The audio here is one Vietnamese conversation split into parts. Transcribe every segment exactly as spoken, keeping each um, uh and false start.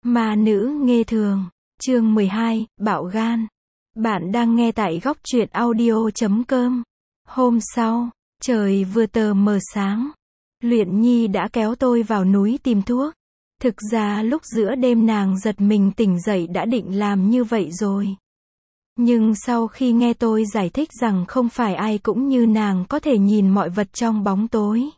Ma nữ nghê thường, chương mười hai, bạo gan. Bạn đang nghe tại góc truyện audio chấm com. Hôm sau, trời vừa tờ mờ sáng, Luyện Nhi đã kéo tôi vào núi tìm thuốc. Thực ra lúc giữa đêm nàng giật mình tỉnh dậy đã định làm như vậy rồi. Nhưng sau khi nghe tôi giải thích rằng không phải ai cũng như nàng có thể nhìn mọi vật trong bóng tối,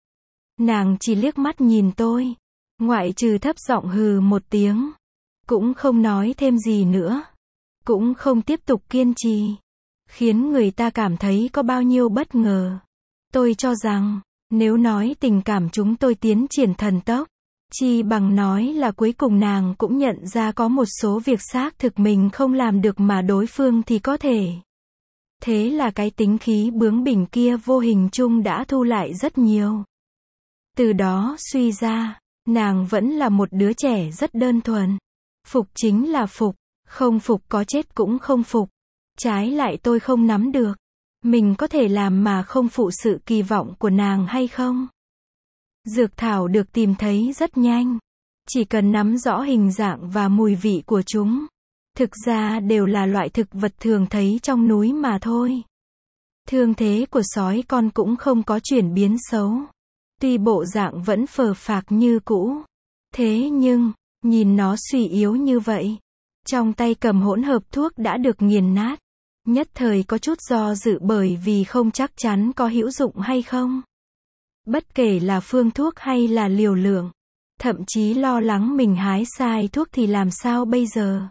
nàng chỉ liếc mắt nhìn tôi, ngoại trừ thấp giọng hừ một tiếng, cũng không nói thêm gì nữa, cũng không tiếp tục kiên trì, khiến người ta cảm thấy có bao nhiêu bất ngờ. Tôi cho rằng, nếu nói tình cảm chúng tôi tiến triển thần tốc, chi bằng nói là cuối cùng nàng cũng nhận ra có một số việc xác thực mình không làm được mà đối phương thì có thể. Thế là cái tính khí bướng bỉnh kia vô hình chung đã thu lại rất nhiều. Từ đó suy ra, nàng vẫn là một đứa trẻ rất đơn thuần. Phục chính là phục, không phục có chết cũng không phục. Trái lại tôi không nắm được, mình có thể làm mà không phụ sự kỳ vọng của nàng hay không. Dược thảo được tìm thấy rất nhanh, chỉ cần nắm rõ hình dạng và mùi vị của chúng. Thực ra đều là loại thực vật thường thấy trong núi mà thôi. Thương thế của sói con cũng không có chuyển biến xấu. Tuy bộ dạng vẫn phờ phạc như cũ. Thế nhưng, nhìn nó suy yếu như vậy. Trong tay cầm hỗn hợp thuốc đã được nghiền nát. Nhất thời có chút do dự bởi vì không chắc chắn có hữu dụng hay không. Bất kể là phương thuốc hay là liều lượng. Thậm chí lo lắng mình hái sai thuốc thì làm sao bây giờ.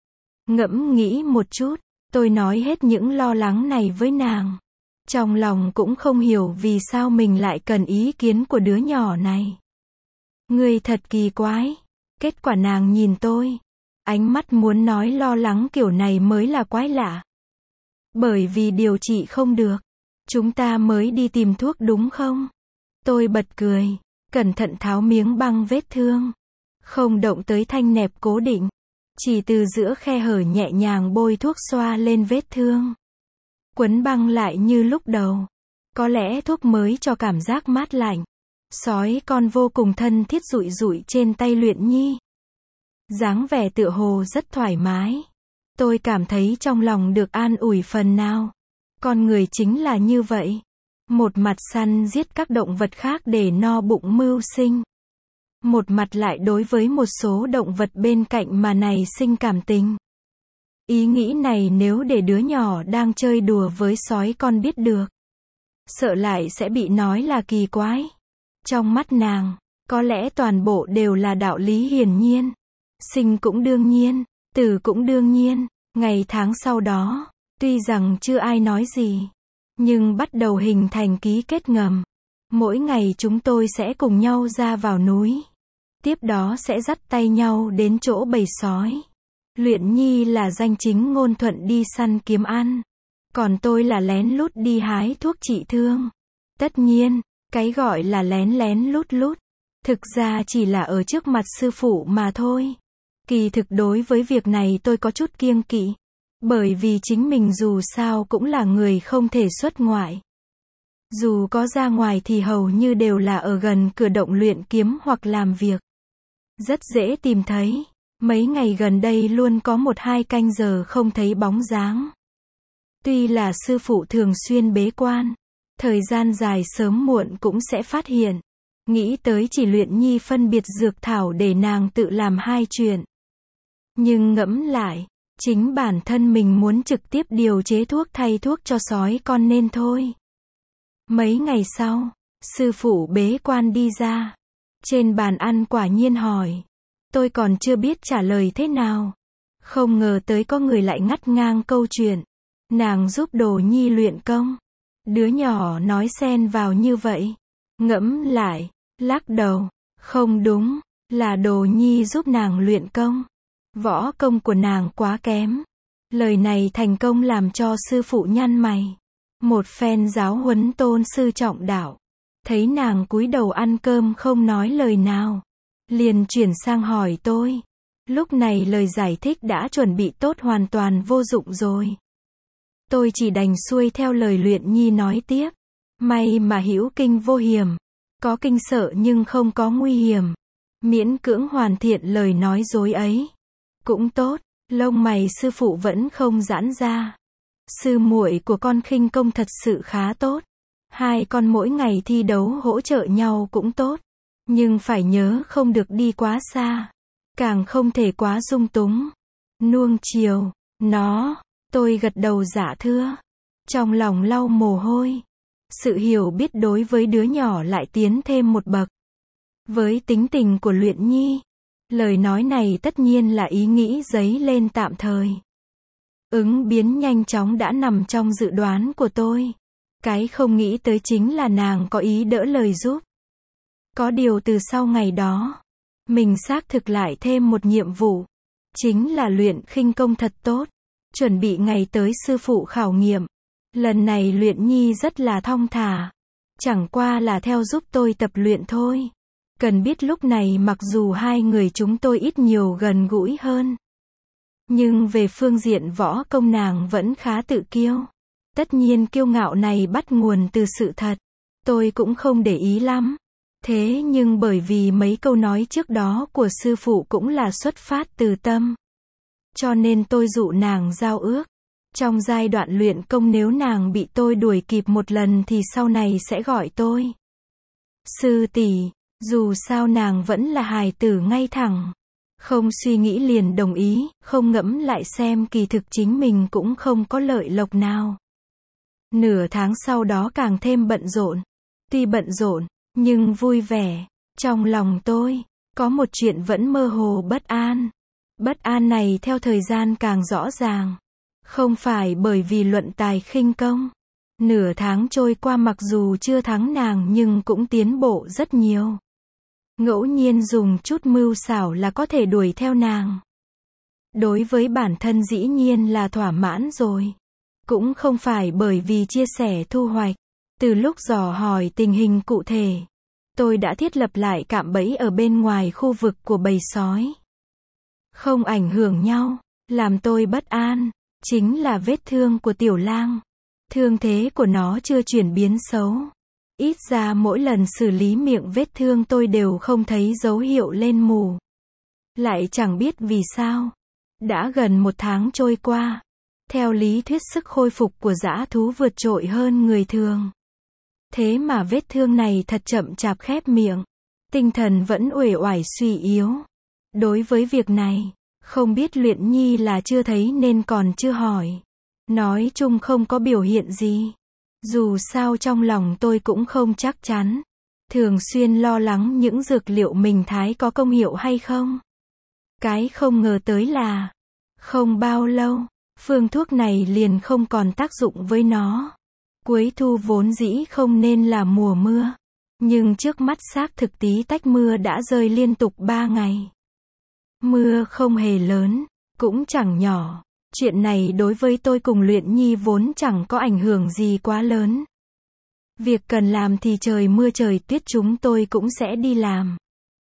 Ngẫm nghĩ một chút, tôi nói hết những lo lắng này với nàng. Trong lòng cũng không hiểu vì sao mình lại cần ý kiến của đứa nhỏ này. Ngươi thật kỳ quái. Kết quả nàng nhìn tôi. Ánh mắt muốn nói lo lắng kiểu này mới là quái lạ. Bởi vì điều trị không được. Chúng ta mới đi tìm thuốc đúng không? Tôi bật cười. Cẩn thận tháo miếng băng vết thương. Không động tới thanh nẹp cố định. Chỉ từ giữa khe hở nhẹ nhàng bôi thuốc xoa lên vết thương. Quấn băng lại như lúc đầu. Có lẽ thuốc mới cho cảm giác mát lạnh. Sói con vô cùng thân thiết dụi dụi trên tay Luyện Nhi. Dáng vẻ tựa hồ rất thoải mái. Tôi cảm thấy trong lòng được an ủi phần nào. Con người chính là như vậy. Một mặt săn giết các động vật khác để no bụng mưu sinh. Một mặt lại đối với một số động vật bên cạnh mà nảy sinh cảm tình. Ý nghĩ này nếu để đứa nhỏ đang chơi đùa với sói con biết được, sợ lại sẽ bị nói là kỳ quái. Trong mắt nàng, có lẽ toàn bộ đều là đạo lý hiển nhiên. Sinh cũng đương nhiên, tử cũng đương nhiên. Ngày tháng sau đó, tuy rằng chưa ai nói gì, nhưng bắt đầu hình thành ký kết ngầm. Mỗi ngày chúng tôi sẽ cùng nhau ra vào núi. Tiếp đó sẽ dắt tay nhau đến chỗ bầy sói. Luyện Nhi là danh chính ngôn thuận đi săn kiếm ăn. Còn tôi là lén lút đi hái thuốc trị thương. Tất nhiên, cái gọi là lén lén lút lút, thực ra chỉ là ở trước mặt sư phụ mà thôi. Kỳ thực đối với việc này tôi có chút kiêng kỵ. Bởi vì chính mình dù sao cũng là người không thể xuất ngoại. Dù có ra ngoài thì hầu như đều là ở gần cửa động luyện kiếm hoặc làm việc. Rất dễ tìm thấy. Mấy ngày gần đây luôn có một hai canh giờ không thấy bóng dáng. Tuy là sư phụ thường xuyên bế quan, thời gian dài sớm muộn cũng sẽ phát hiện. Nghĩ tới chỉ Luyện Nhi phân biệt dược thảo để nàng tự làm hai chuyện. Nhưng ngẫm lại, chính bản thân mình muốn trực tiếp điều chế thuốc thay thuốc cho sói con nên thôi. Mấy ngày sau, sư phụ bế quan đi ra. Trên bàn ăn quả nhiên hỏi. Tôi còn chưa biết trả lời thế nào. Không ngờ tới có người lại ngắt ngang câu chuyện. Nàng giúp Đồ Nhi luyện công. Đứa nhỏ nói xen vào như vậy. Ngẫm lại, lắc đầu. Không đúng, là Đồ Nhi giúp nàng luyện công. Võ công của nàng quá kém. Lời này thành công làm cho sư phụ nhăn mày. Một phen giáo huấn tôn sư trọng đạo. Thấy nàng cúi đầu ăn cơm không nói lời nào. Liền chuyển sang hỏi tôi. Lúc này lời giải thích đã chuẩn bị tốt hoàn toàn vô dụng rồi. Tôi chỉ đành xuôi theo lời Luyện Nhi nói tiếp. May mà hữu kinh vô hiểm. Có kinh sợ nhưng không có nguy hiểm. miễn cưỡng hoàn thiện lời nói dối ấy. Cũng tốt, lông mày sư phụ vẫn không giãn ra. Sư muội của con khinh công thật sự khá tốt. Hai con mỗi ngày thi đấu hỗ trợ nhau cũng tốt. Nhưng phải nhớ không được đi quá xa. Càng không thể quá dung túng. Nuông chiều, nó, tôi gật đầu dạ thưa. Trong lòng lau mồ hôi. Sự hiểu biết đối với đứa nhỏ lại tiến thêm một bậc. Với tính tình của Luyện Nhi, lời nói này tất nhiên là ý nghĩ dấy lên tạm thời. Ứng biến nhanh chóng đã nằm trong dự đoán của tôi. Cái không nghĩ tới chính là nàng có ý đỡ lời giúp. Có điều từ sau ngày đó, mình xác thực lại thêm một nhiệm vụ. Chính là luyện khinh công thật tốt. Chuẩn bị ngày tới sư phụ khảo nghiệm. Lần này Luyện Nhi rất là thong thả. Chẳng qua là theo giúp tôi tập luyện thôi. Cần biết lúc này mặc dù hai người chúng tôi ít nhiều gần gũi hơn. Nhưng về phương diện võ công nàng vẫn khá tự kiêu. Tất nhiên kiêu ngạo này bắt nguồn từ sự thật. Tôi cũng không để ý lắm. Thế nhưng bởi vì mấy câu nói trước đó của sư phụ cũng là xuất phát từ tâm. Cho nên tôi dụ nàng giao ước. Trong giai đoạn luyện công nếu nàng bị tôi đuổi kịp một lần thì sau này sẽ gọi tôi sư tỷ. Dù sao nàng vẫn là hài tử ngay thẳng. Không suy nghĩ liền đồng ý, không ngẫm lại xem kỳ thực chính mình cũng không có lợi lộc nào. Nửa tháng sau đó càng thêm bận rộn. Tuy bận rộn, nhưng vui vẻ. Trong lòng tôi, có một chuyện vẫn mơ hồ bất an. Bất an này theo thời gian càng rõ ràng. Không phải bởi vì luận tài khinh công. Nửa tháng trôi qua mặc dù chưa thắng nàng nhưng cũng tiến bộ rất nhiều. Ngẫu nhiên dùng chút mưu xảo là có thể đuổi theo nàng. Đối với bản thân dĩ nhiên là thỏa mãn rồi. Cũng không phải bởi vì chia sẻ thu hoạch. Từ lúc dò hỏi tình hình cụ thể, tôi đã thiết lập lại cạm bẫy ở bên ngoài khu vực của bầy sói. Không ảnh hưởng nhau, làm tôi bất an, chính là vết thương của tiểu lang. Thương thế của nó chưa chuyển biến xấu. Ít ra mỗi lần xử lý miệng vết thương tôi đều không thấy dấu hiệu lên mù. Lại chẳng biết vì sao. Đã gần một tháng trôi qua. Theo lý thuyết sức khôi phục của dã thú vượt trội hơn người thường. Thế mà vết thương này thật chậm chạp khép miệng. Tinh thần vẫn uể oải suy yếu. Đối với việc này, không biết Luyện Nhi là chưa thấy nên còn chưa hỏi. Nói chung không có biểu hiện gì. Dù sao trong lòng tôi cũng không chắc chắn. Thường xuyên lo lắng những dược liệu mình thái có công hiệu hay không. Cái không ngờ tới là, không bao lâu, phương thuốc này liền không còn tác dụng với nó. Cuối thu vốn dĩ không nên là mùa mưa. Nhưng trước mắt xác thực tí tách mưa đã rơi liên tục ba ngày. Mưa không hề lớn, cũng chẳng nhỏ. Chuyện này đối với tôi cùng Luyện Nhi vốn chẳng có ảnh hưởng gì quá lớn. Việc cần làm thì trời mưa trời tuyết chúng tôi cũng sẽ đi làm.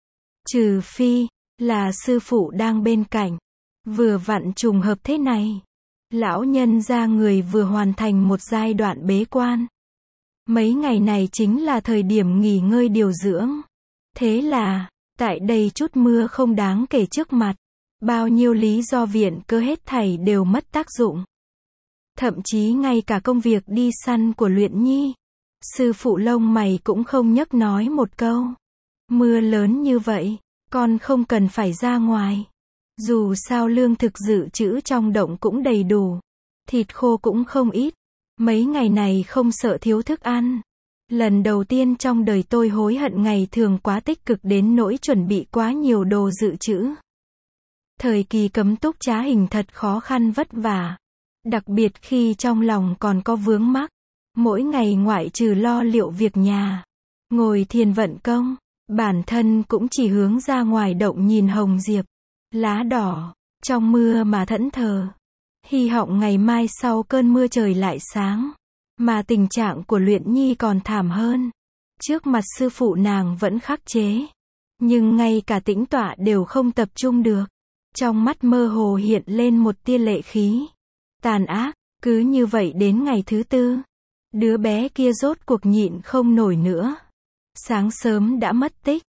Trừ phi, là sư phụ đang bên cạnh. Vừa vặn trùng hợp thế này. Lão nhân gia người vừa hoàn thành một giai đoạn bế quan. Mấy ngày này chính là thời điểm nghỉ ngơi điều dưỡng. Thế là, tại đây chút mưa không đáng kể trước mặt. Bao nhiêu lý do viện cớ hết thảy đều mất tác dụng. Thậm chí ngay cả công việc đi săn của Luyện Nhi. Sư phụ lông mày cũng không nhắc nói một câu. Mưa lớn như vậy, con không cần phải ra ngoài. Dù sao lương thực dự trữ trong động cũng đầy đủ. Thịt khô cũng không ít. Mấy ngày này không sợ thiếu thức ăn. Lần đầu tiên trong đời tôi hối hận ngày thường quá tích cực đến nỗi chuẩn bị quá nhiều đồ dự trữ. Thời kỳ cấm túc trá hình thật khó khăn vất vả. Đặc biệt khi trong lòng còn có vướng mắc. Mỗi ngày ngoại trừ lo liệu việc nhà, ngồi thiền vận công, bản thân cũng chỉ hướng ra ngoài động nhìn hồng diệp, lá đỏ, trong mưa mà thẫn thờ. Hy vọng ngày mai sau cơn mưa trời lại sáng. Mà tình trạng của Luyện Nhi còn thảm hơn. Trước mặt sư phụ nàng vẫn khắc chế. Nhưng ngay cả tĩnh tọa đều không tập trung được. Trong mắt mơ hồ hiện lên một tia lệ khí. Tàn ác, cứ như vậy đến ngày thứ tư. Đứa bé kia rốt cuộc nhịn không nổi nữa. Sáng sớm đã mất tích.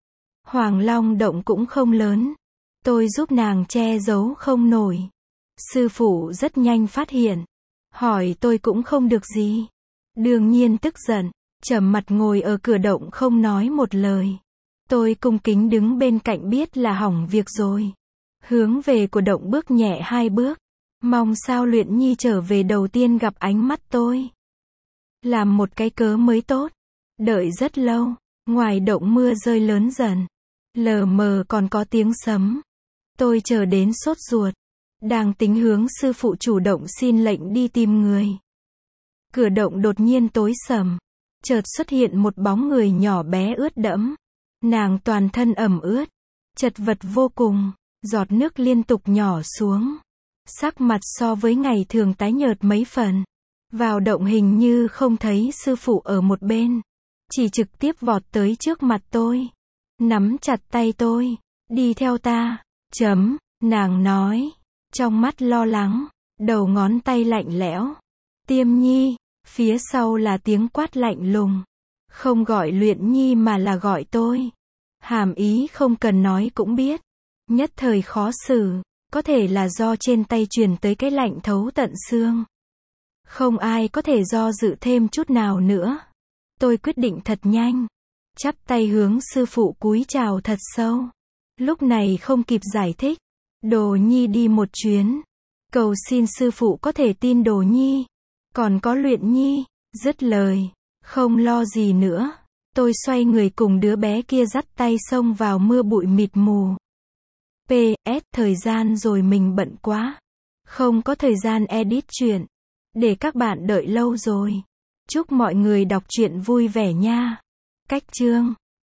Hoàng Long động cũng không lớn. Tôi giúp nàng che giấu không nổi. Sư phụ rất nhanh phát hiện. Hỏi tôi cũng không được gì. Đương nhiên tức giận, trầm mặt ngồi ở cửa động không nói một lời. Tôi cung kính đứng bên cạnh biết là hỏng việc rồi. Hướng về của động bước nhẹ hai bước. Mong sao Luyện Nhi trở về đầu tiên gặp ánh mắt tôi. Làm một cái cớ mới tốt. Đợi rất lâu, ngoài động mưa rơi lớn dần. Lờ mờ còn có tiếng sấm. Tôi chờ đến sốt ruột. Đang tính hướng sư phụ chủ động xin lệnh đi tìm người. Cửa động đột nhiên tối sầm. Chợt xuất hiện một bóng người nhỏ bé ướt đẫm. Nàng toàn thân ẩm ướt. Chật vật vô cùng. Giọt nước liên tục nhỏ xuống. Sắc mặt so với ngày thường tái nhợt mấy phần. Vào động hình như không thấy sư phụ ở một bên. Chỉ trực tiếp vọt tới trước mặt tôi. Nắm chặt tay tôi. Đi theo ta. Chấm, nàng nói. Trong mắt lo lắng. Đầu ngón tay lạnh lẽo. Tiêm Nhi. Phía sau là tiếng quát lạnh lùng. Không gọi Luyện Nhi mà là gọi tôi. Hàm ý không cần nói cũng biết. Nhất thời khó xử. Có thể là do trên tay truyền tới cái lạnh thấu tận xương. Không ai có thể do dự thêm chút nào nữa. Tôi quyết định thật nhanh. Chắp tay hướng sư phụ cúi chào thật sâu. Lúc này không kịp giải thích. Đồ Nhi đi một chuyến. Cầu xin sư phụ có thể tin Đồ Nhi. Còn có Luyện Nhi. Dứt lời. Không lo gì nữa. Tôi xoay người cùng đứa bé kia dắt tay xông vào mưa bụi mịt mù. pê ét Thời gian rồi mình bận quá. Không có thời gian edit chuyện. Để các bạn đợi lâu rồi. Chúc mọi người đọc truyện vui vẻ nha. Cách chương